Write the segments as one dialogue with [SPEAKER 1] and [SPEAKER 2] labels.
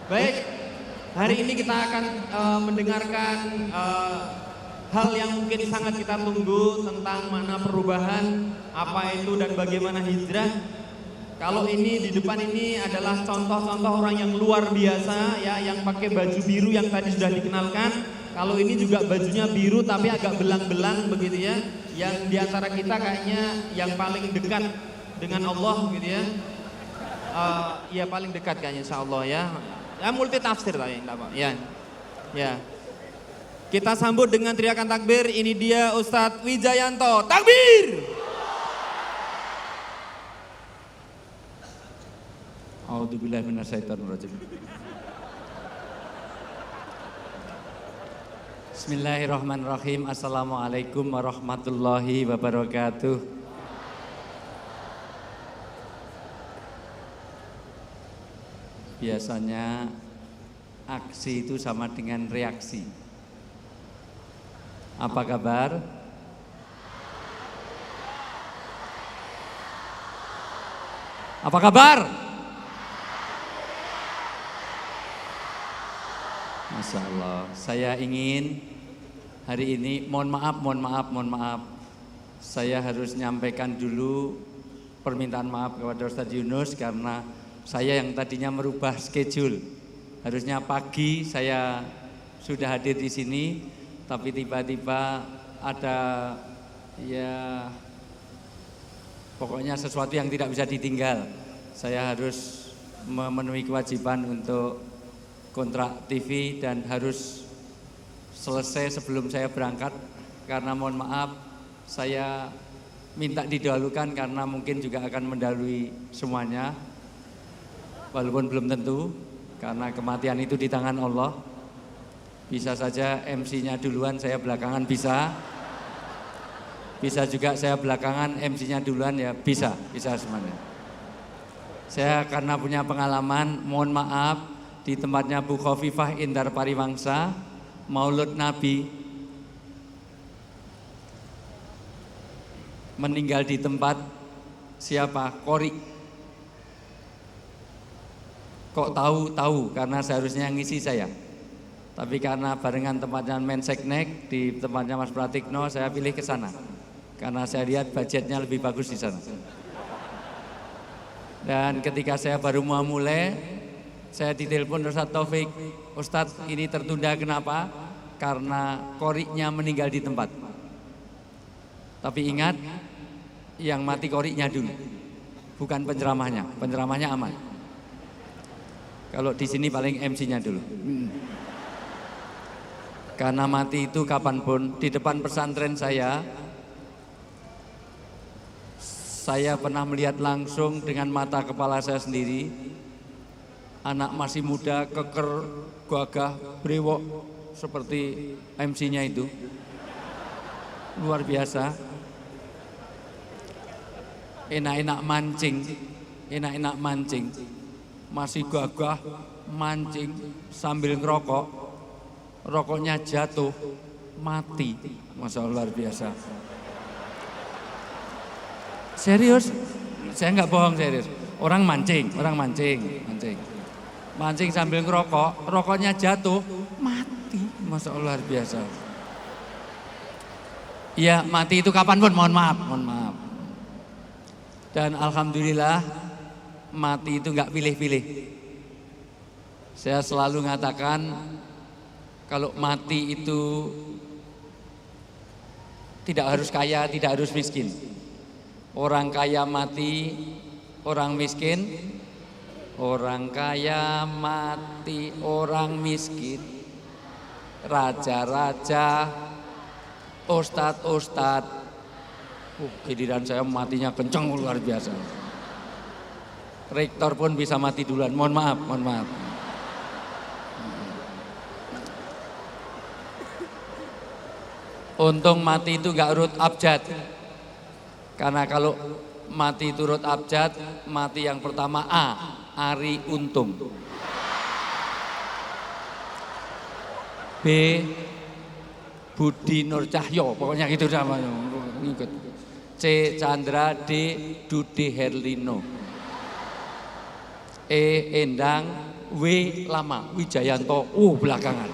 [SPEAKER 1] Baik, hari ini kita akan mendengarkan hal yang mungkin sangat kita tunggu tentang makna perubahan, apa itu dan bagaimana hijrah. Kalau ini di depan ini adalah contoh-contoh orang yang luar biasa ya, yang pakai baju biru yang tadi sudah dikenalkan. Kalau ini juga bajunya biru tapi agak belang-belang begitu ya. Yang diantara kita kayaknya yang paling dekat dengan Allah gitu ya. Ya paling dekat kayaknya insya Allah ya. Ya multi tafsir lah ya, enggak apa. Ya. Ya. Kita sambut dengan teriakan takbir. Ini dia Ustadz Wijayanto. Takbir!
[SPEAKER 2] A'udzubillahi minasyaitonirrajim. Bismillahirrahmanirrahim. Assalamualaikum warahmatullahi wabarakatuh. Biasanya aksi itu sama dengan reaksi. Apa kabar? Apa kabar? Masya Allah, saya ingin hari ini, mohon maaf, saya harus nyampaikan dulu permintaan maaf kepada Ustadz Yunus karena saya yang tadinya merubah schedule. Harusnya pagi saya sudah hadir di sini, tapi tiba-tiba ada ya pokoknya sesuatu yang tidak bisa ditinggal. Saya harus memenuhi kewajiban untuk kontrak TV dan harus selesai sebelum saya berangkat karena mohon maaf saya minta didahulukan karena mungkin juga akan mendahului semuanya walaupun belum tentu karena kematian itu di tangan Allah. Bisa saja MC-nya duluan saya belakangan bisa juga saya belakangan MC-nya duluan ya bisa semuanya. Saya karena punya pengalaman mohon maaf di tempatnya Bu Khofifah Indar Pariwangsa, Maulud Nabi, meninggal di tempat siapa? Kori. Kok tahu karena seharusnya ngisi saya. Tapi karena barengan tempatnya Menseknek di tempatnya Mas Pratikno, saya pilih ke sana. Karena saya lihat budgetnya lebih bagus di sana. Dan ketika saya baru mau mulai, saya ditelepon Ustadz Taufik, Ustadz ini tertunda kenapa? Karena koriknya meninggal di tempat. Tapi ingat, yang mati koriknya dulu, bukan penceramahnya aman. Kalau di sini paling MC-nya dulu. Karena mati itu kapanpun, di depan pesantren saya pernah melihat langsung dengan mata kepala saya sendiri, anak masih muda, keker, gagah, brewok seperti MC-nya itu. Luar biasa. Enak-enak mancing. Masih gagah, mancing sambil ngerokok. Rokoknya jatuh, mati. Masya Allah, luar biasa. Serius? Saya nggak bohong, serius. Orang mancing. Mancing sambil ngerokok, rokoknya jatuh, mati. Masya Allah, luar biasa. Iya, mati itu kapanpun, mohon maaf. Dan alhamdulillah, mati itu nggak pilih-pilih. Saya selalu mengatakan, kalau mati itu tidak harus kaya, tidak harus miskin. Orang kaya mati, orang miskin. Orang kaya mati, orang miskin. Raja-raja, ustadz. Giliran saya matinya kenceng luar biasa. Rektor pun bisa mati duluan. Mohon maaf. Untung mati itu gak urut abjad. Karena kalau mati itu urut abjad, mati yang pertama A, Ari Untung. B, Budi Nur Cahyo, pokoknya gitu namanya. C, Chandra. D, Dude Herlino. E, Endang. W lama, Wijayanto belakangan.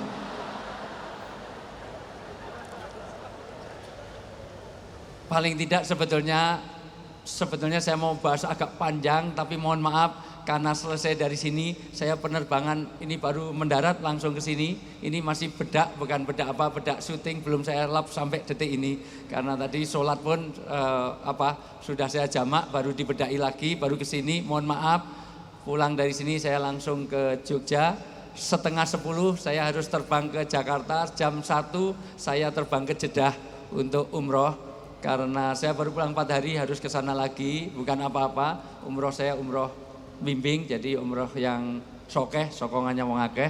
[SPEAKER 2] Paling tidak sebetulnya saya mau bahas agak panjang, tapi mohon maaf karena selesai dari sini saya penerbangan ini baru mendarat langsung ke sini. Ini masih bedak, bukan bedak syuting, belum saya lap sampai detik ini karena tadi sholat pun sudah saya jamak, baru dibedai lagi, baru ke sini. Mohon maaf, pulang dari sini saya langsung ke Jogja. 9:30 saya harus terbang ke Jakarta, jam 1 saya terbang ke Jeddah untuk umroh. Karena saya baru pulang 4 hari harus ke sana lagi, bukan apa-apa. Umroh saya umroh bimbing, jadi umroh yang sokeh, sokongannya wong akeh.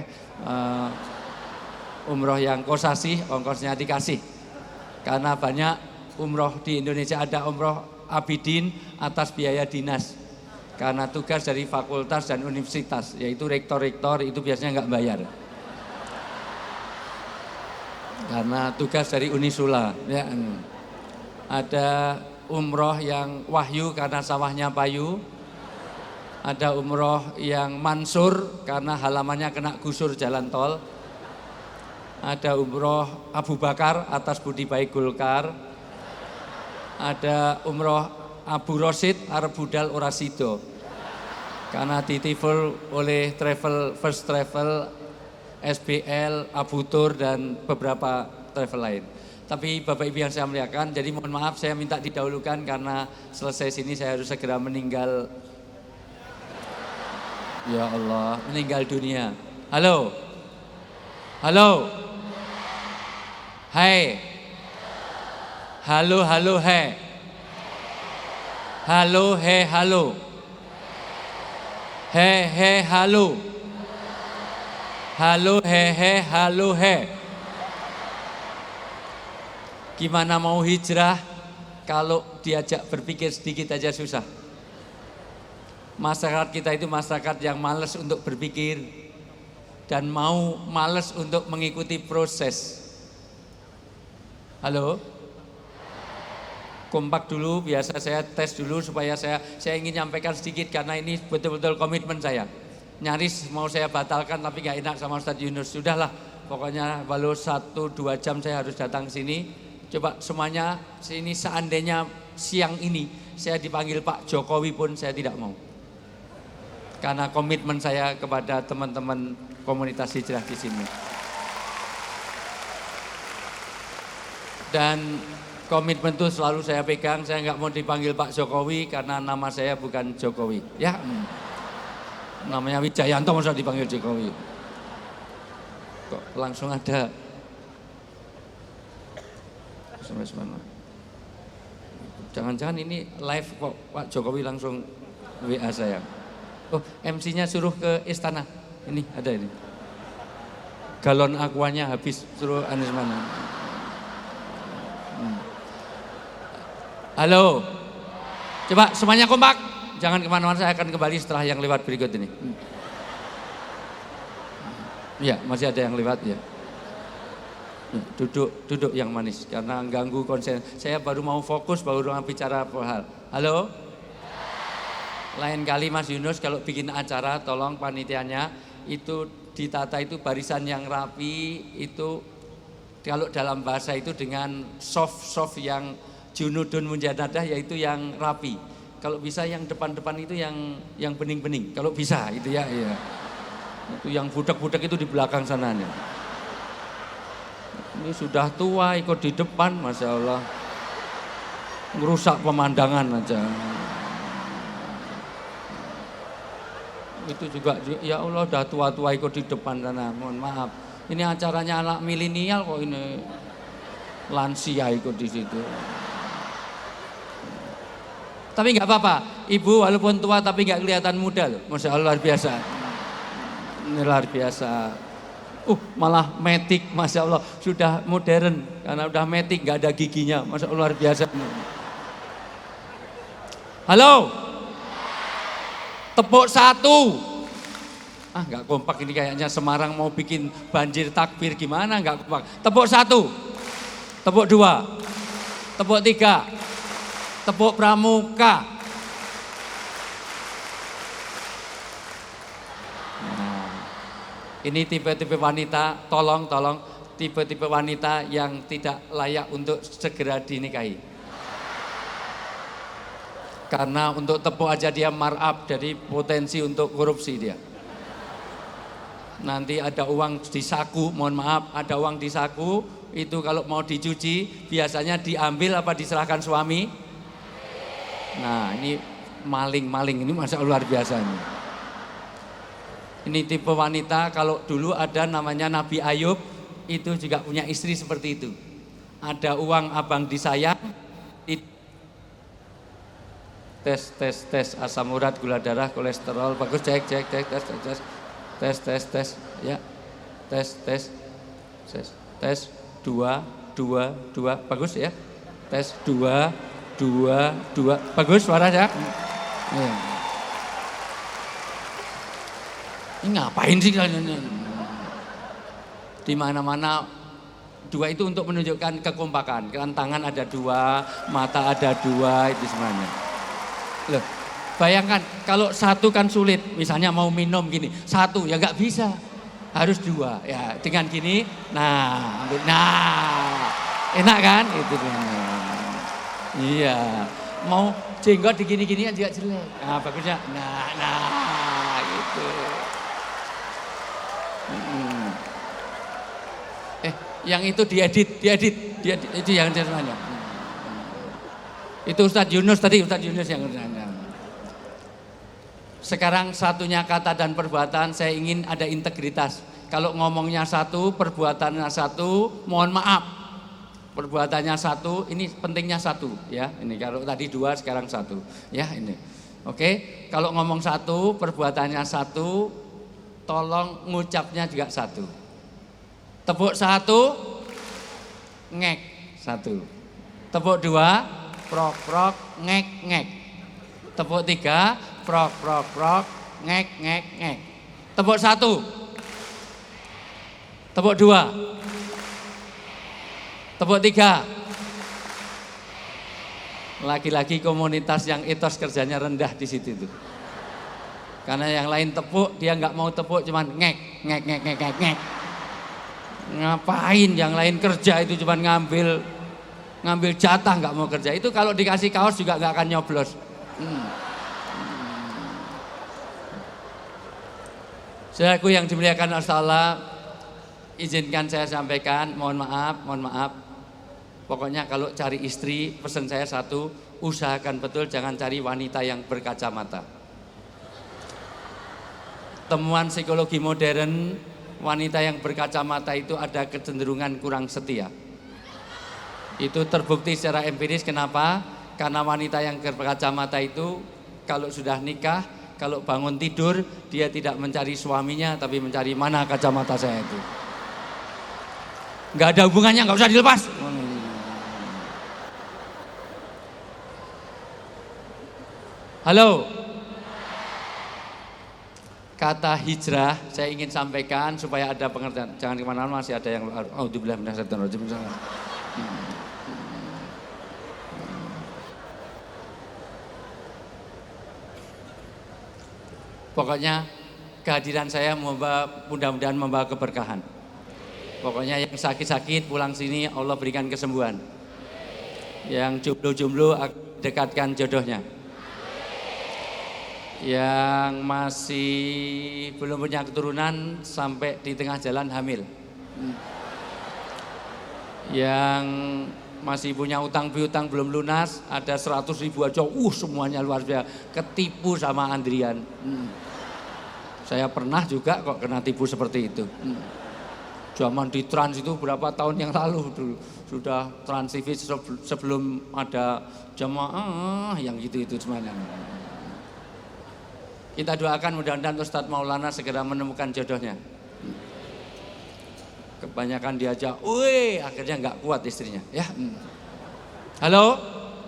[SPEAKER 2] Umroh yang kosasih, ongkosnya dikasih. Karena banyak umroh di Indonesia, ada umroh abidin atas biaya dinas. Karena tugas dari fakultas dan universitas, yaitu rektor-rektor itu biasanya nggak bayar. Karena tugas dari Unisula. Ya. Ada umroh yang wahyu karena sawahnya payu. Ada umroh yang mansur karena halamannya kena gusur jalan tol. Ada umroh Abu Bakar atas budi baik Golkar. Ada umroh Abu Rosid arep budal ora sido. Karena ditivel oleh First Travel, SBL, Abu Tur dan beberapa travel lain. Tapi Bapak Ibu yang saya muliakan, jadi mohon maaf saya minta didahulukan karena selesai sini saya harus segera meninggal. Ya Allah, meninggal dunia. Halo. Halo. Hai. Halo, halo, hai. Halo, he, halo. He, he, halo. Halo, he, halo, he. Gimana mau hijrah kalau diajak berpikir sedikit aja susah. Masyarakat kita itu masyarakat yang malas untuk berpikir dan malas untuk mengikuti proses. Halo? Kompak dulu, biasa saya tes dulu supaya saya ingin nyampaikan sedikit karena ini betul-betul komitmen saya. Nyaris mau saya batalkan tapi gak enak sama Ustadz Yunus. Sudahlah, pokoknya baru 1-2 jam saya harus datang ke sini. Coba semuanya sini, seandainya siang ini saya dipanggil Pak Jokowi pun saya tidak mau. Karena komitmen saya kepada teman-teman komunitas hijrah di sini. Dan komitmen itu selalu saya pegang, saya nggak mau dipanggil Pak Jokowi karena nama saya bukan Jokowi. Ya, namanya Wijayanto masa dipanggil Jokowi. Kok langsung ada sampai mana? Jangan-jangan ini live kok Pak Jokowi langsung WA saya. Oh, MC-nya suruh ke istana. Ini ada ini. Galon aquanya habis, suruh Anies mana? Halo. Coba semuanya kompak. Jangan kemana-mana, saya akan kembali setelah yang lewat berikut ini. Ya, masih ada yang lewat ya. Duduk yang manis karena ganggu konsen. Saya baru mau fokus, baru mau bicara hal. Halo? Lain kali Mas Yunus kalau bikin acara tolong panitianya itu ditata itu barisan yang rapi, itu kalau dalam bahasa itu dengan soft yang junudun munjanadah, yaitu yang rapi. Kalau bisa yang depan-depan itu yang bening-bening. Kalau bisa itu ya. Itu yang budak-budak itu di belakang sana nih. Ini sudah tua ikut di depan, Masya Allah. Ngerusak pemandangan aja. Itu juga, ya Allah udah tua-tua ikut di depan sana, mohon maaf. Ini acaranya anak milenial kok ini lansia ikut di situ. Tapi nggak apa-apa, ibu walaupun tua tapi nggak kelihatan muda loh, Masya Allah luar biasa. Ini luar biasa. Malah metik, Masya Allah sudah modern karena udah metik nggak ada giginya, Masya Allah luar biasa. Halo, tepuk 1. Nggak kompak ini kayaknya Semarang mau bikin banjir takbir gimana nggak kompak. Tepuk 1, tepuk 2, tepuk 3, tepuk pramuka. Ini tipe-tipe wanita, tolong tipe-tipe wanita yang tidak layak untuk segera dinikahi. Karena untuk tepuk aja dia markup, jadi potensi untuk korupsi dia. Nanti ada uang di saku, mohon maaf, ada uang di saku, itu kalau mau dicuci biasanya diambil apa diserahkan suami. Nah ini maling, ini masa luar biasa ini. Ini tipe wanita, kalau dulu ada namanya Nabi Ayub, itu juga punya istri seperti itu. Ada uang abang disayang, tes asam urat, gula darah, kolesterol, bagus, cek, tes, ya, tes, 2, bagus ya, tes 2, bagus suaranya. Ya. Ini ngapain sih kalian? Di mana-mana 2 itu untuk menunjukkan kekompakan. Kan tangan ada 2, mata ada 2, itu semuanya. Loh, bayangkan kalau 1 kan sulit. Misalnya mau minum gini, 1 ya nggak bisa. Harus 2. Ya, dengan gini, nah, enak kan? Itu iya. Mau jenggot digini-gini juga jelek. Nah, bagusnya. Nah, gitu. Yang itu diedit itu yang semuanya. Itu Ustadz Yunus tadi, Ustadz Yunus yang nanya. Sekarang satunya kata dan perbuatan, saya ingin ada integritas. Kalau ngomongnya 1, perbuatannya 1, mohon maaf. Perbuatannya 1, ini pentingnya 1 ya. Ini kalau tadi 2 sekarang 1 ya ini. Oke, kalau ngomong 1, perbuatannya 1, tolong ngucapnya juga 1. Tepuk 1, ngek 1. Tepuk 2, prok, ngek. Tepuk 3, prok, ngek. Tepuk 1. Tepuk 2. Tepuk 3. Lagi-lagi komunitas yang etos kerjanya rendah di situ tuh. Karena yang lain tepuk, dia nggak mau tepuk, cuman ngek. Ngapain yang lain kerja itu cuman ngambil jatah, nggak mau kerja. Itu kalau dikasih kaos juga nggak akan nyoblos. Saudaraku yang dimuliakan Allah, izinkan saya sampaikan, mohon maaf. Pokoknya kalau cari istri, pesan saya 1, usahakan betul jangan cari wanita yang berkacamata. Temuan psikologi modern, wanita yang berkacamata itu ada kecenderungan kurang setia. Itu terbukti secara empiris. Kenapa? Karena wanita yang berkacamata itu kalau sudah nikah, kalau bangun tidur, dia tidak mencari suaminya, tapi mencari mana kacamata saya itu. Nggak ada hubungannya, nggak usah dilepas. Halo. Kata hijrah saya ingin sampaikan supaya ada pengertian. Jangan kemana-mana, masih ada yang auzubillah minasyaitonir rajim. Pokoknya kehadiran saya mudah-mudahan membawa keberkahan. Pokoknya yang sakit-sakit pulang sini Allah berikan kesembuhan. Yang jomblo-jomblo dekatkan jodohnya. Yang masih belum punya keturunan sampai di tengah jalan hamil. Yang masih punya utang piutang belum lunas, ada 100.000 aja, semuanya luar biasa, ketipu sama Andrian. Saya pernah juga kok kena tipu seperti itu. Zaman di Trans itu berapa tahun yang lalu dulu, sudah Trans TV sebelum ada jamaah yang gitu-itu semuanya. Kita doakan mudah-mudahan Ustadz Maulana segera menemukan jodohnya. Kebanyakan diajak, akhirnya nggak kuat istrinya. Ya, halo.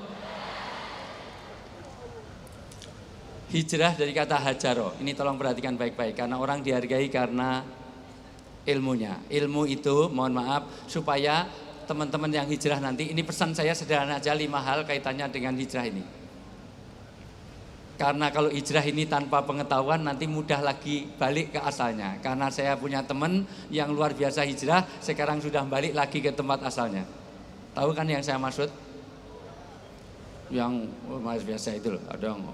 [SPEAKER 2] Hijrah dari kata hajaro. Ini tolong perhatikan baik-baik karena orang dihargai karena ilmunya. Ilmu itu, mohon maaf, supaya teman-teman yang hijrah nanti, ini pesan saya sederhana aja, 5 hal kaitannya dengan hijrah ini. Karena kalau hijrah ini tanpa pengetahuan nanti mudah lagi balik ke asalnya. Karena saya punya teman yang luar biasa hijrah, sekarang sudah balik lagi ke tempat asalnya. Tahu kan yang saya maksud? Yang mas biasa itu loh, ada yang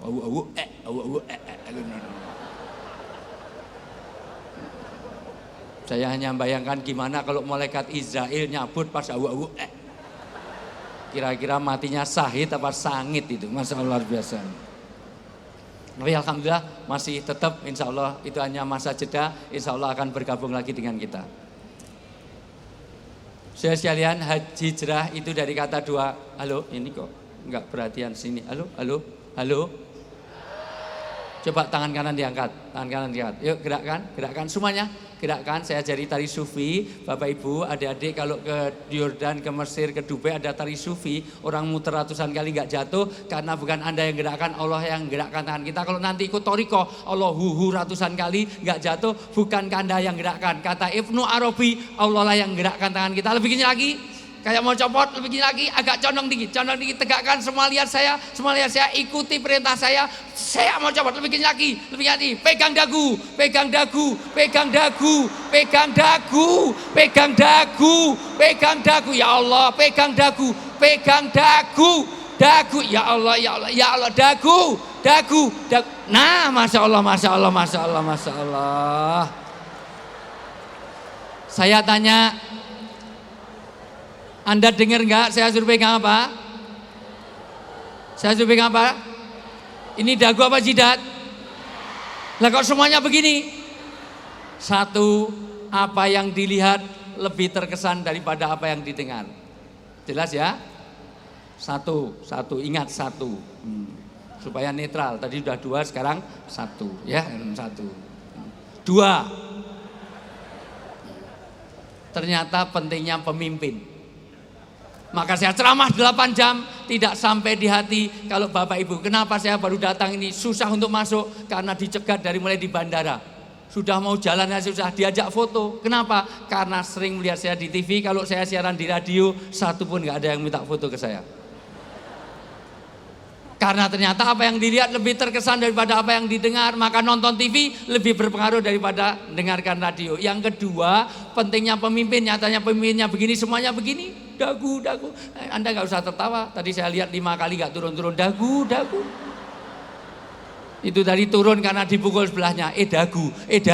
[SPEAKER 2] Saya hanya bayangkan gimana kalau malaikat Israel nyabut pas kira-kira matinya sahid apa sangit itu, masya Allah luar biasa. Tapi alhamdulillah masih tetap, insya Allah itu hanya masa jeda, insya Allah akan bergabung lagi dengan kita. Saya sekalian, hijrah itu dari kata dua. Halo, ini kok enggak perhatian sini. Halo, halo, halo. Coba tangan kanan diangkat, tangan kanan diangkat. Yuk gerakkan semuanya. Gerakkan, saya jadi tari sufi. Bapak Ibu, adik-adik kalau ke Yordan, ke Mesir, ke Dubai ada tari sufi. Orang muter ratusan kali nggak jatuh karena bukan Anda yang gerakkan, Allah yang gerakkan tangan kita. Kalau nanti ikut toriko, Allah ratusan kali nggak jatuh, bukan Anda yang gerakkan. Kata Ibnu Arabi, Allah lah yang gerakkan tangan kita. Lebih gini lagi. Kayak mau copot, lebih gini lagi, agak condong dikit, tegakkan semua lihat saya, ikuti perintah saya mau copot, lebih gini lagi, pegang dagu, pegang dagu, ya Allah, pegang dagu, ya Allah, dagu, nah, masya Allah. Saya tanya, Anda dengar nggak saya suruh pegang apa? Ini dagu apa jidat? Lah kok semuanya begini? Satu, apa yang dilihat lebih terkesan daripada apa yang didengar. Jelas ya? Satu, ingat satu. Supaya netral, tadi sudah dua, sekarang satu. Ya, satu. Dua, ternyata pentingnya pemimpin. Maka saya ceramah 8 jam, tidak sampai di hati. Kalau Bapak Ibu, kenapa saya baru datang ini susah untuk masuk? Karena dicegat dari mulai di bandara. Sudah mau jalannya susah, diajak foto. Kenapa? Karena sering melihat saya di TV, kalau saya siaran di radio, satu pun gak ada yang minta foto ke saya. Karena ternyata apa yang dilihat lebih terkesan daripada apa yang didengar. Maka nonton TV lebih berpengaruh daripada dengarkan radio. Yang kedua, pentingnya pemimpin. Nyatanya pemimpinnya begini, semuanya begini. Dagu. Anda gak usah tertawa. Tadi saya lihat 5 kali gak turun-turun. Dagu. Itu tadi turun karena dipukul sebelahnya. Dagu.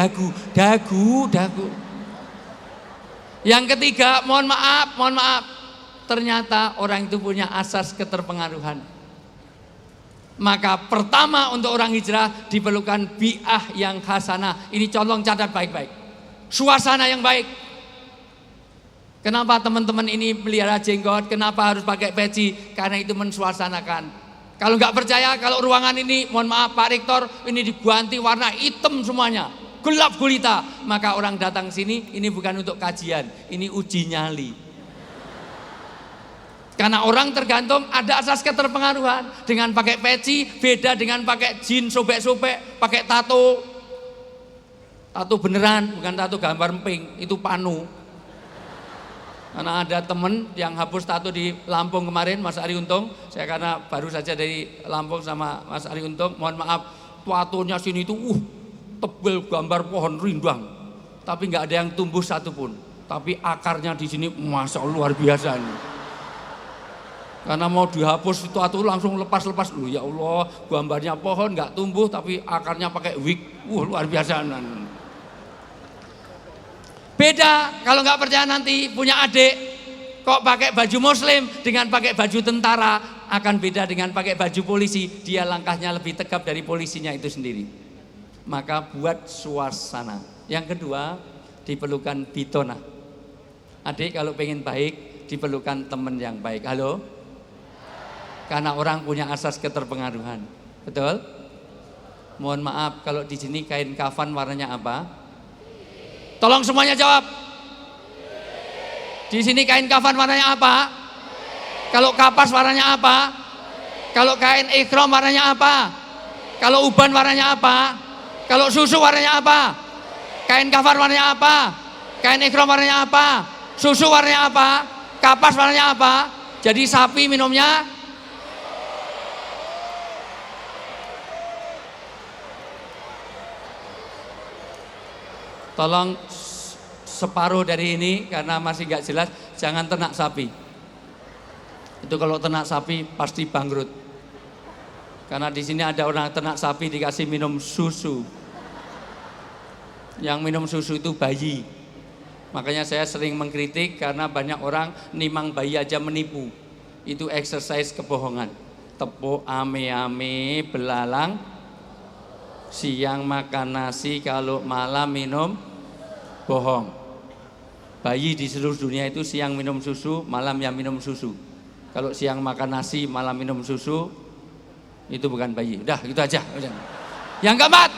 [SPEAKER 2] Yang ketiga, mohon maaf. Ternyata orang itu punya asas keterpengaruhan. Maka pertama untuk orang hijrah diperlukan bi'ah yang hasanah. Ini colong catat baik-baik. Suasana yang baik. Kenapa teman-teman ini melihara jenggot? Kenapa harus pakai peci? Karena itu mensuasanakan. Kalau nggak percaya, kalau ruangan ini, mohon maaf Pak Rektor, ini diganti warna hitam semuanya, gelap gulita. Maka orang datang sini, ini bukan untuk kajian, ini uji nyali. Karena orang tergantung ada asas keterpengaruhan. Dengan pakai peci beda dengan pakai jin sobek-sobek, pakai tato. Tato beneran, bukan tato gambar emping, itu panu. Karena ada temen yang hapus tato di Lampung kemarin, Mas Ari Untung. Saya karena baru saja dari Lampung sama Mas Ari Untung, mohon maaf, tatonya sini itu tebel gambar pohon rindang. Tapi nggak ada yang tumbuh satupun. Tapi akarnya di sini masya Allah luar biasa nih. Karena mau dihapus itu langsung lepas loh, ya Allah, gambarnya pohon nggak tumbuh tapi akarnya pakai wig, luar biasa. Beda kalau nggak percaya nanti punya adik kok pakai baju muslim dengan pakai baju tentara, akan beda dengan pakai baju polisi. Dia langkahnya lebih tegap dari polisinya itu sendiri. Maka buat suasana. Yang kedua diperlukan bitona. Adik kalau pengen baik diperlukan teman yang baik. Halo? Karena orang punya asas keterpengaruhan. Betul? Mohon maaf kalau di sini kain kafan warnanya apa? Tolong semuanya jawab. Di sini kain kafan warnanya apa? Kalau kapas warnanya apa? Kalau kain ikhram warnanya apa? Kalau uban warnanya apa? Kalau susu warnanya apa? Kain kafan warnanya apa? Kain ikhram warnanya apa? Susu warnanya apa? Kapas warnanya apa? Jadi sapi minumnya tolong separuh dari ini karena masih nggak jelas, jangan ternak sapi. Itu kalau ternak sapi pasti bangkrut. Karena di sini ada orang ternak sapi dikasih minum susu. Yang minum susu itu bayi. Makanya saya sering mengkritik karena banyak orang nimang bayi aja menipu. Itu exercise kebohongan. Tepuk ame-ame belalang, siang makan nasi, kalau malam minum bohong. Bayi di seluruh dunia itu siang minum susu, malam ya minum susu. Kalau siang makan nasi, malam minum susu, itu bukan bayi. Udah, gitu aja. Yang keempat,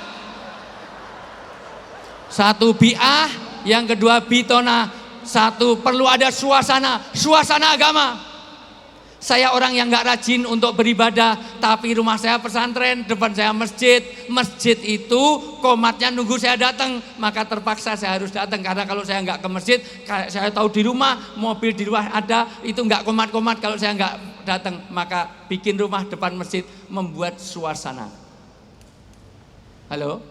[SPEAKER 2] satu bi'ah, yang kedua bitona. Satu, perlu ada suasana agama. Saya orang yang gak rajin untuk beribadah, tapi rumah saya pesantren, depan saya masjid. Masjid itu komatnya nunggu saya datang, maka terpaksa saya harus datang. Karena kalau saya nggak ke masjid, saya tahu di rumah, mobil di luar ada, itu nggak komat-komat kalau saya nggak datang. Maka bikin rumah depan masjid, membuat suasana. Halo?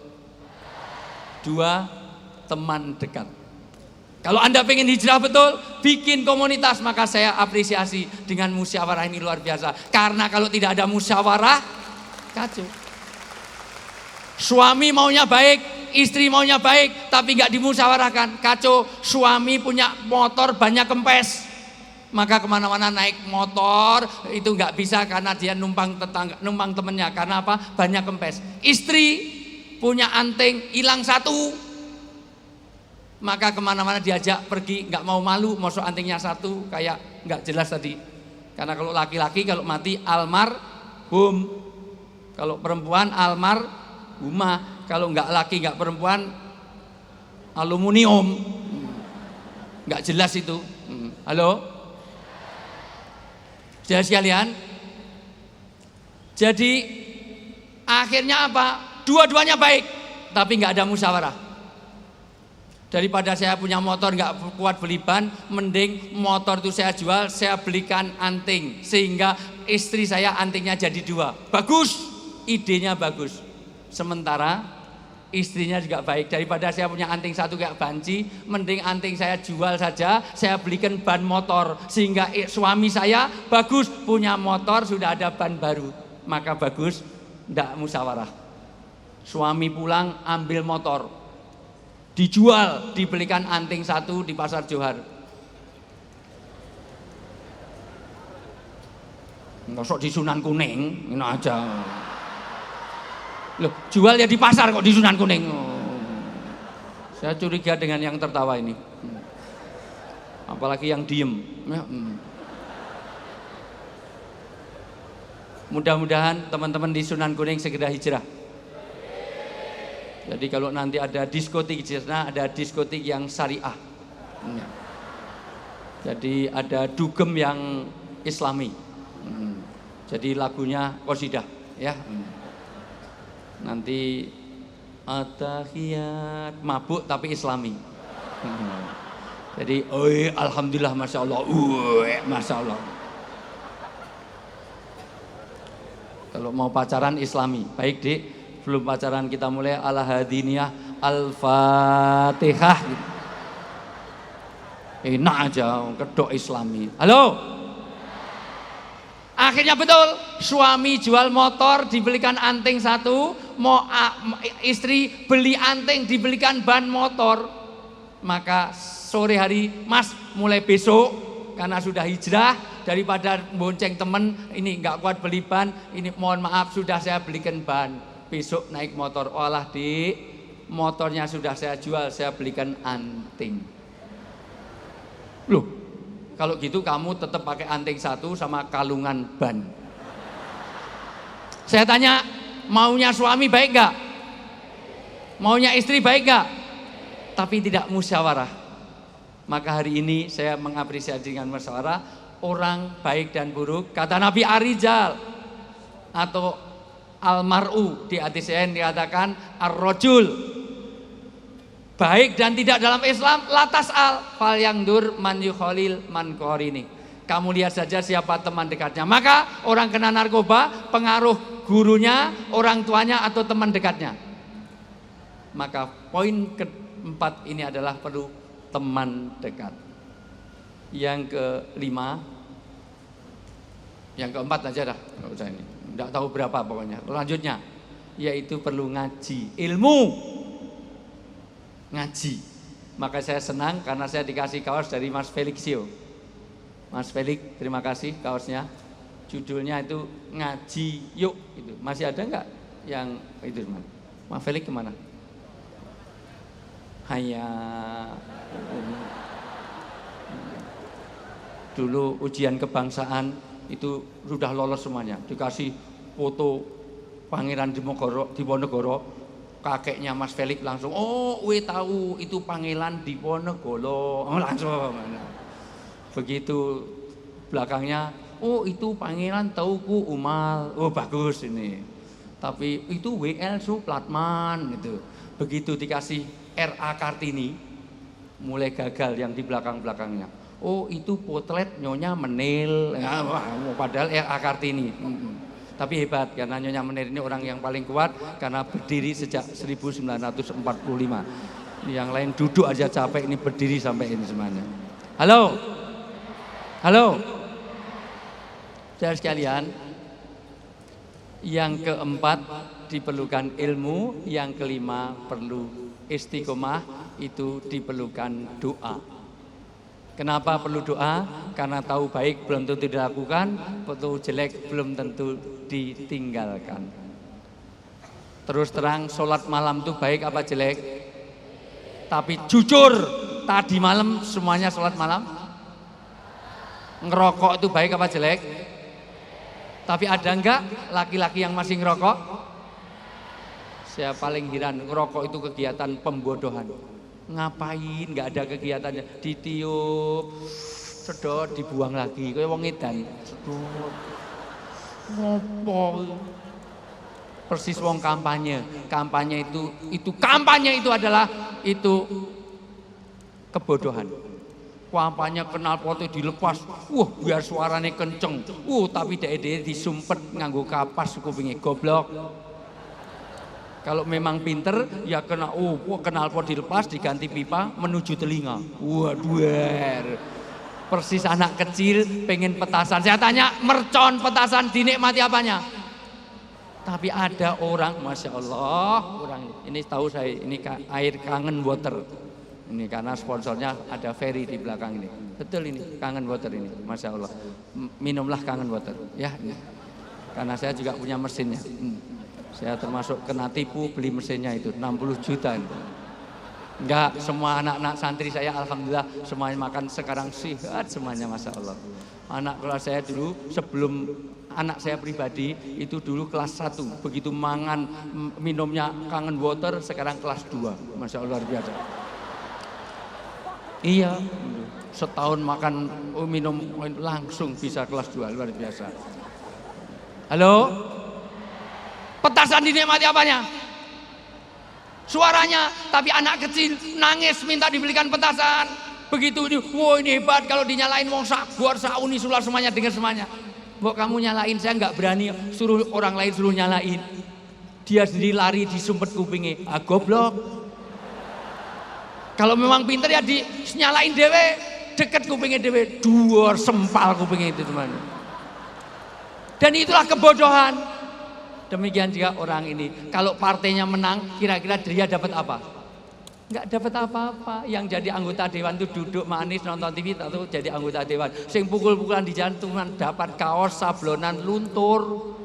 [SPEAKER 2] 2, teman dekat. Kalau Anda pengen hijrah betul, bikin komunitas, maka saya apresiasi dengan musyawarah ini luar biasa. Karena kalau tidak ada musyawarah, kacau. Suami maunya baik, istri maunya baik, tapi nggak dimusyawarahkan, kacau. Suami punya motor banyak kempes, maka kemana-mana naik motor itu nggak bisa karena dia numpang temennya. Karena apa? Banyak kempes. Istri punya anting hilang 1. Maka kemana-mana diajak pergi, nggak mau malu, masuk antingnya 1, kayak nggak jelas tadi. Karena kalau laki-laki kalau mati almarhum, kalau perempuan almarhumah, kalau nggak laki nggak perempuan aluminium, nggak jelas itu. Halo, saudara sekalian. Jadi akhirnya apa? Dua-duanya baik, tapi nggak ada musyawarah. Daripada saya punya motor nggak kuat beli ban, mending motor itu saya jual, saya belikan anting, sehingga istri saya antingnya jadi 2. Bagus, idenya bagus. Sementara istrinya juga baik. Daripada saya punya anting 1 kayak banci, mending anting saya jual saja, saya belikan ban motor, sehingga suami saya bagus, punya motor sudah ada ban baru. Maka bagus, nggak musyawarah. Suami pulang ambil motor, dijual, dibelikan anting 1 di pasar Johar. Nggak di Sunan Kuning, ini aja. Loh, jual ya di pasar kok di Sunan Kuning. Saya curiga dengan yang tertawa ini. Apalagi yang diem. Mudah-mudahan teman-teman di Sunan Kuning segera hijrah. Jadi kalau nanti ada diskotik di sana, ada diskotik yang syariah. Jadi ada dugem yang islami. Jadi lagunya qasidah, ya. Nanti atahiyat, mabuk tapi islami. Jadi, alhamdulillah, masya Allah, masya Allah. Kalau mau pacaran islami, baik dik. Belum pacaran kita mulai ala hadiniyah al-fatihah gitu. Enak aja kedok islami. Halo, akhirnya betul, suami jual motor dibelikan anting 1, mau istri beli anting dibelikan ban motor. Maka sore hari, Mas mulai besok karena sudah hijrah, daripada bonceng temen ini nggak kuat beli ban, ini mohon maaf sudah saya belikan ban. Besok naik motor, olah dik, motornya sudah saya jual, saya belikan anting. Loh, kalau gitu kamu tetap pakai anting 1 sama kalungan ban. Saya tanya, maunya suami baik gak? Maunya istri baik gak? Tapi tidak musyawarah. Maka hari ini saya mengapresiasi dengan musyawarah. Orang baik dan buruk, kata Nabi Ar-Rijal atau Al-Mar'u di hadis lain dikatakan ar-rajul, baik dan tidak dalam Islam, latas fal yangdur man yukhalil man qarini. Kamu lihat saja siapa teman dekatnya. Maka orang kena narkoba, pengaruh gurunya, orang tuanya atau teman dekatnya. Maka poin 4 ini adalah perlu teman dekat. Yang kelima, yang keempat aja dah, nggak usah ini, nggak tahu berapa pokoknya. Lanjutnya, yaitu perlu ngaji, ilmu, ngaji. Maka saya senang karena saya dikasih kaos dari Mas Felixio. Mas Felix, terima kasih kaosnya. Judulnya itu ngaji yuk. Itu masih ada nggak yang itu teman? Mas Felix kemana? Hanya dulu ujian kebangsaan itu sudah lolos semuanya. Dikasih foto Pangeran Diponegoro, kakeknya Mas Felix langsung, oh tahu itu Pangeran Diponegoro, langsung. Begitu belakangnya, oh itu Pangeran Teuku Umal, oh bagus ini. Tapi itu WL Supratman gitu. Begitu dikasih RA Kartini, mulai gagal yang di belakang-belakangnya. Oh itu potret Nyonya Menil, ya, padahal RA Kartini. Tapi hebat karena Nyonya Menir ini orang yang paling kuat karena berdiri sejak 1945. Yang lain duduk aja capek, ini berdiri sampai ini semuanya. Halo, halo, saudara sekalian. Yang keempat diperlukan ilmu, yang kelima perlu istiqomah, itu diperlukan doa. Kenapa perlu doa? Karena tahu baik belum tentu dilakukan, tahu jelek belum tentu ditinggalkan. Terus terang, sholat malam itu baik apa jelek? Tapi jujur, tadi malam semuanya sholat malam. Ngerokok itu baik apa jelek? Tapi ada enggak laki-laki yang masih ngerokok? Saya paling heran, ngerokok itu kegiatan pembodohan. Ngapain, nggak ada kegiatannya, ditiup, sedot, dibuang lagi, kayak wong edan, sedot, ngopo, persis wong kampanye kampanye itu adalah itu kebodohan. Kampanye knalpotnya dilepas, biar suaranya kenceng, tapi dek disumpet nganggo kapas kupingnya, goblok. Kalau memang pinter, ya kena knalpot dilepas, diganti pipa menuju telinga. Waduh, persis anak kecil pengen petasan. Saya tanya, mercon petasan dinikmati apanya? Tapi ada orang, masya Allah, orang ini tahu saya, ini air kangen water. Ini karena sponsornya ada ferry di belakang ini. Betul ini, kangen water ini, masya Allah. Minumlah kangen water, ya. Ini. Karena saya juga punya mesinnya. Saya termasuk kena tipu beli mesinnya itu 60 juta itu. Enggak, semua anak-anak santri saya alhamdulillah semuanya makan sekarang sehat semuanya, masya Allah. Anak kelas saya dulu sebelum anak saya pribadi itu dulu kelas 1, begitu mangan minumnya kangen water sekarang kelas 2, masya Allah luar biasa. Iya, setahun makan minum langsung bisa kelas 2, luar biasa. Halo? Petasan dinikmati apanya? Suaranya, tapi anak kecil nangis minta dibelikan petasan. Begitu ini, ini hebat kalau dinyalain wong buar sauni sulah semuanya dengar semuanya. Mbok kamu nyalain, saya nggak berani suruh orang lain suruh nyalain. Dia sendiri lari disumpet kupingnya, goblok. Kalau memang pinter ya nyalain dewe, deket kupingnya dewe, duar sempal kupingnya itu teman. Dan itulah kebodohan. Demikian juga orang ini, kalau partainya menang, kira-kira dia dapat apa? Enggak dapat apa-apa. Yang jadi anggota dewan itu duduk manis nonton TV, atau jadi anggota dewan. Sing pukul-pukulan di jantungan, dapat kaos sablonan luntur.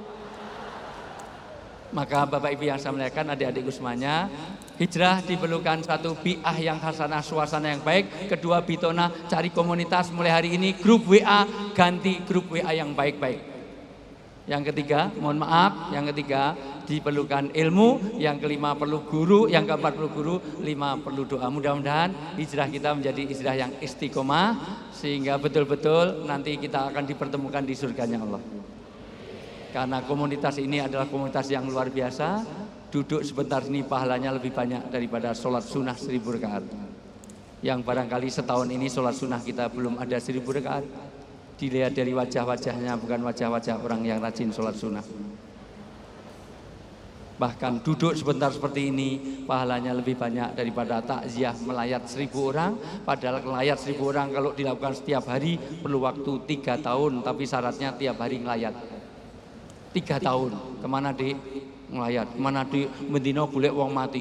[SPEAKER 2] Maka Bapak Ibu yang saya muliakan, adik-adikku semuanya, hijrah diperlukan satu bi'ah yang hasanah, suasana yang baik. Kedua, bitona, cari komunitas mulai hari ini, grup WA, ganti grup WA yang baik-baik. Yang ketiga, mohon maaf, yang ketiga diperlukan ilmu, yang kelima perlu guru, yang keempat perlu guru, 5 perlu doa. Mudah-mudahan hijrah kita menjadi hijrah yang istiqomah sehingga betul-betul nanti kita akan dipertemukan di surganya Allah. Karena komunitas ini adalah komunitas yang luar biasa, duduk sebentar ini pahalanya lebih banyak daripada sholat sunnah 1000 rakaat. Yang barangkali setahun ini sholat sunnah kita belum ada 1000 rakaat. Dilihat dari wajah-wajahnya, bukan wajah-wajah orang yang rajin sholat sunnah. Bahkan duduk sebentar seperti ini pahalanya lebih banyak daripada takziah melayat 1000 orang. Padahal melayat 1000 orang kalau dilakukan setiap hari perlu waktu 3 tahun. Tapi syaratnya tiap hari ngelayat 3 tahun. Kemana Dik? Ngelayat. Kemana Dik? Mendino golek wong mati.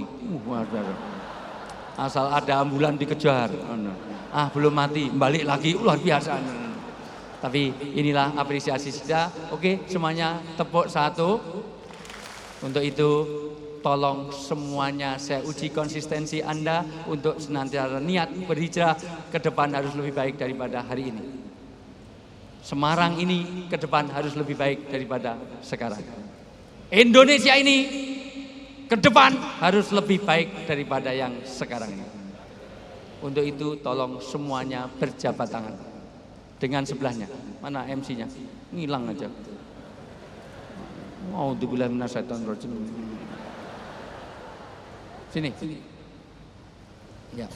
[SPEAKER 2] Asal ada ambulan dikejar. Belum mati, balik lagi, luar biasa. Tapi inilah apresiasi kita. Oke, semuanya tepuk satu. Untuk itu tolong semuanya saya uji konsistensi Anda untuk senantiasa niat berhijrah ke depan harus lebih baik daripada hari ini. Semarang ini ke depan harus lebih baik daripada sekarang. Indonesia ini ke depan harus lebih baik daripada yang sekarang ini. Untuk itu tolong semuanya berjabat tangan dengan sebelahnya. Mana MC-nya? Ngilang aja. A'udzubillahi minasyaitonir rajim. Sini. Ya.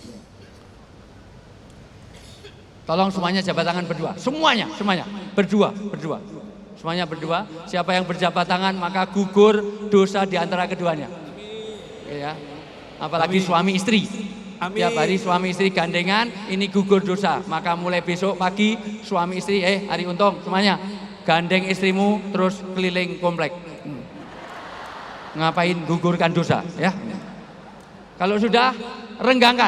[SPEAKER 2] Tolong semuanya jabat tangan berdua. Semuanya berdua. Semuanya berdua. Siapa yang berjabat tangan maka gugur dosa di antara keduanya. Ya. Apalagi suami istri. Tiap hari suami istri gandengan, ini gugur dosa. Maka mulai besok pagi suami istri, Hari Untung semuanya gandeng istrimu terus keliling komplek. Ngapain gugurkan dosa ya? Kalau sudah renggangkan.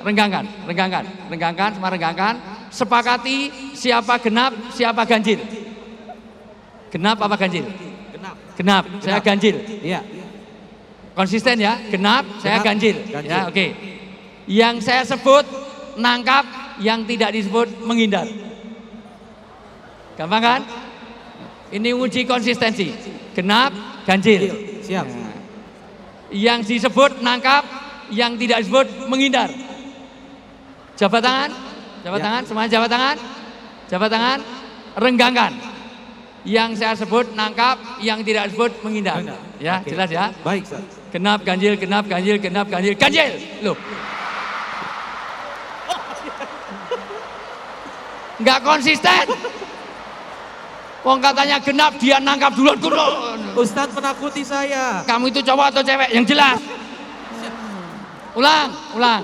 [SPEAKER 2] Sepakati siapa genap, siapa ganjil. Genap apa ganjil? Genap. Saya ganjil. Iya. Konsisten ya, genap, saya ganjil. Ya, oke. Yang saya sebut nangkap, yang tidak disebut menghindar. Gampang kan? Ini uji konsistensi. Genap, ganjil. Siap. Yang disebut nangkap, yang tidak disebut menghindar. Jabat tangan, semuanya jabat tangan, renggangkan. Yang saya sebut nangkap, yang tidak disebut menghindar. Ya, jelas ya? Baik, Ustaz. Genap, ganjil. Loh. Enggak konsisten. Wong katanya genap, dia nangkap duluan.
[SPEAKER 3] Ustadz menakuti saya.
[SPEAKER 2] Kamu itu cowok atau cewek? Yang jelas. Ulang.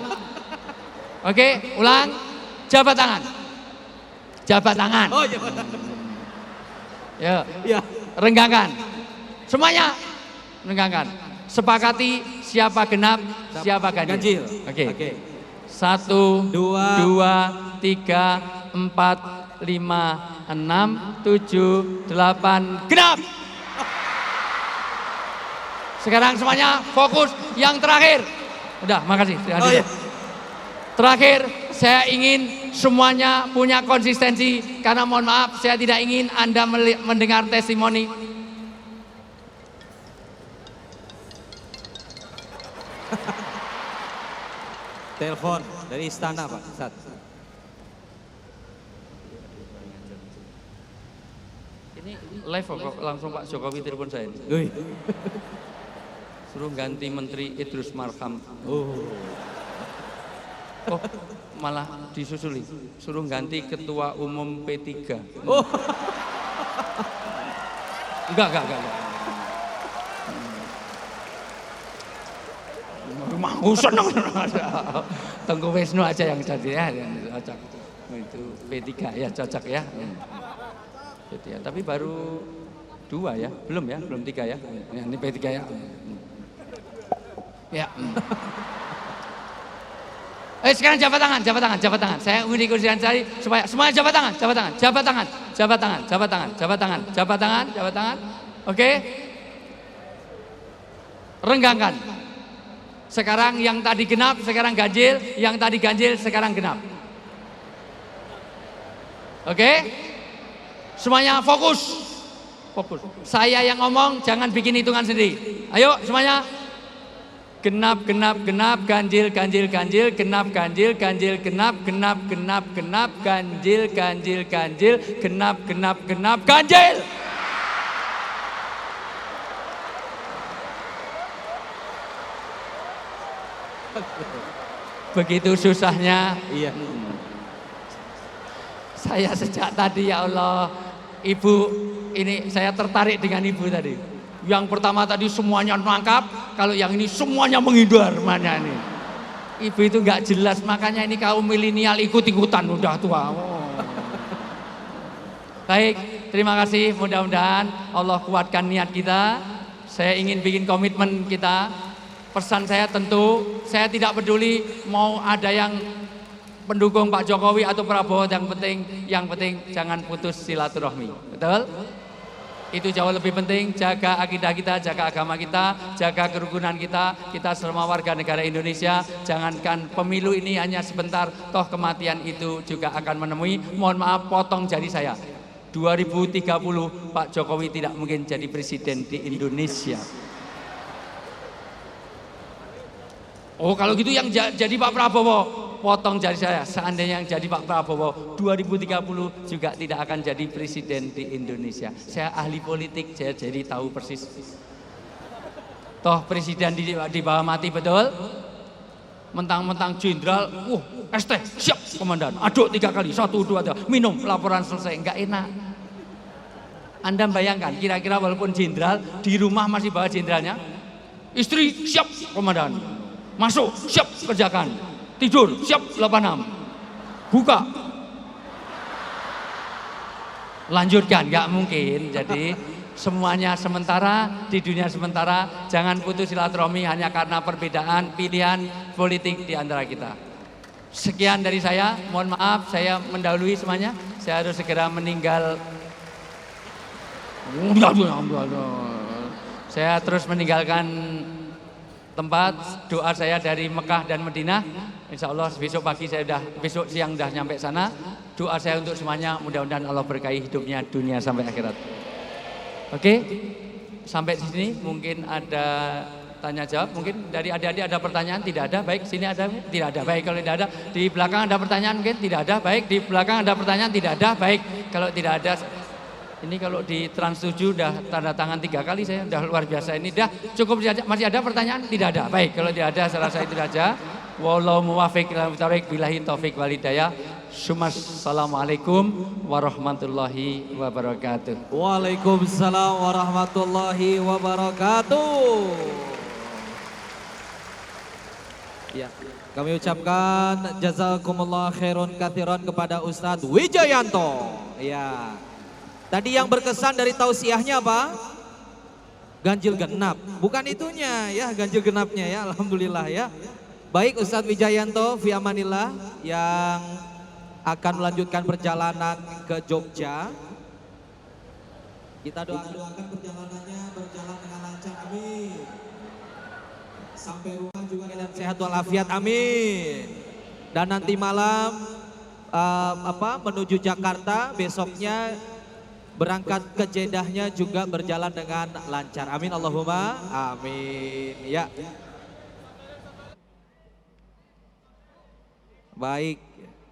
[SPEAKER 2] Oke, ulang. Jabat tangan. Oh, jabat tangan. Ya. Renggangkan. Semuanya renggangkan. Sepakati siapa genap, siapa ganjil. Oke. 1, 2, 3, 4, 5, 6, 7, 8, genap. Sekarang semuanya fokus yang terakhir. Udah, makasih. Iya. Terakhir, saya ingin semuanya punya konsistensi karena mohon maaf, saya tidak ingin Anda mendengar testimoni.
[SPEAKER 3] Telepon dari istana, Pak Ustadz.
[SPEAKER 2] Ini live kok, langsung Pak Jokowi telepon saya ini. Suruh ganti Menteri Idrus Marham. Oh, malah disusuli. Suruh ganti Ketua Umum P3. Enggak. Mau seneng. Tengku Wisnu aja yang jadi ya, yang cocok. Itu P3 ya, cocok ya. Tapi baru 2 ya, belum 3 ya. Ini P3 ya. Ya. Sekarang jabat tangan. Saya ingin ikutin saya supaya semuanya jabat tangan. Oke. Renggangkan. Sekarang yang tadi genap, sekarang ganjil, yang tadi ganjil, sekarang genap. Oke? Semuanya fokus. Saya yang ngomong, jangan bikin hitungan sendiri. Ayo semuanya. Genap, ganjil, genap, ganjil, genap, ganjil. Begitu susahnya.
[SPEAKER 3] Iya.
[SPEAKER 2] Saya sejak tadi ya Allah, Ibu, ini saya tertarik dengan Ibu tadi. Yang pertama tadi semuanya nangkap, kalau yang ini semuanya menghindar mana ini. Ibu itu nggak jelas, makanya ini kaum milenial ikut-ikutan udah tua. Oh. Baik, terima kasih. Mudah-mudahan Allah kuatkan niat kita. Saya ingin bikin komitmen kita. Pesan saya tentu, saya tidak peduli mau ada yang pendukung Pak Jokowi atau Prabowo, yang penting jangan putus silaturahmi. Betul? Itu jauh lebih penting, jaga akidah kita, jaga agama kita, jaga kerukunan kita semua warga negara Indonesia. Jangankan pemilu ini hanya sebentar, toh kematian itu juga akan menemui. Mohon maaf, potong jari saya. 2030 Pak Jokowi tidak mungkin jadi presiden di Indonesia. Oh kalau gitu yang jadi Pak Prabowo, potong jari saya. Seandainya yang jadi Pak Prabowo 2030 juga tidak akan jadi presiden di Indonesia. Saya ahli politik, saya jadi tahu persis. Toh presiden di bawah mati, betul? Mentang-mentang jenderal, ST, siap komandan, aduk 3 kali, 1, 2, 3, minum, laporan selesai, enggak enak. Anda bayangkan, kira-kira walaupun jenderal, di rumah masih bawa jenderalnya, istri siap komandan, masuk, siap kerjakan, tidur, siap 86, buka, lanjutkan, nggak mungkin. Jadi semuanya sementara, di dunia sementara, jangan putus silaturahmi hanya karena perbedaan pilihan politik di antara kita. Sekian dari saya, mohon maaf saya mendahului semuanya, saya harus segera meninggal. Saya terus meninggalkan tempat. Doa saya dari Mekah dan Madinah, insya Allah besok pagi besok siang udah nyampe sana. Doa saya untuk semuanya, mudah-mudahan Allah berkahi hidupnya dunia sampai akhirat. Oke, sampai di sini mungkin ada tanya jawab. Mungkin dari adik-adik ada pertanyaan? Tidak ada. Baik, sini ada? Tidak ada. Baik, kalau tidak ada, di belakang ada pertanyaan? Mungkin tidak ada. Baik, di belakang ada pertanyaan? Tidak ada. Baik, kalau tidak ada, ini kalau di Trans 7 udah tanda tangan 3 kali, saya udah luar biasa. Ini dah cukup saja. Masih ada pertanyaan? Tidak ada. Baik, kalau tidak ada saya rasa itu saja. Wallahu muwaffiq ila aqwamit thoriq, billahi taufik wal hidayah. Assalamualaikum warahmatullahi wabarakatuh.
[SPEAKER 3] Waalaikumsalam warahmatullahi wabarakatuh. Ya, kami ucapkan jazakumullah khairan katsiran kepada Ustadz Wijayanto. Ya. Tadi yang berkesan dari tausiahnya apa? Ganjil genap. Bukan itunya ya, ganjil genapnya ya, alhamdulillah ya. Baik Ustadz Wijayanto fi amanillah yang akan melanjutkan perjalanan ke Jogja. Kita doakan perjalanannya berjalan dengan lancar, amin. Sampai rumah juga dalam sehat walafiat, amin. Dan nanti malam menuju Jakarta, besoknya berangkat ke Jedahnya juga berjalan dengan lancar, amin Allahumma amin ya. Baik.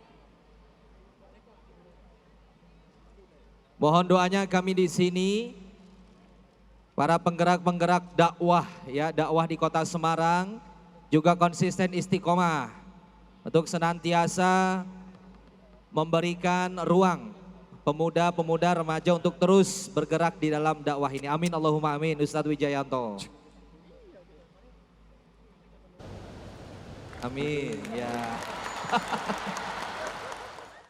[SPEAKER 3] Mohon doanya kami di sini, para penggerak-penggerak dakwah ya, dakwah di Kota Semarang juga konsisten istiqomah untuk senantiasa memberikan ruang pemuda-pemuda remaja untuk terus bergerak di dalam dakwah ini. Amin Allahumma amin. Ustadz Wijayanto. Amin ya.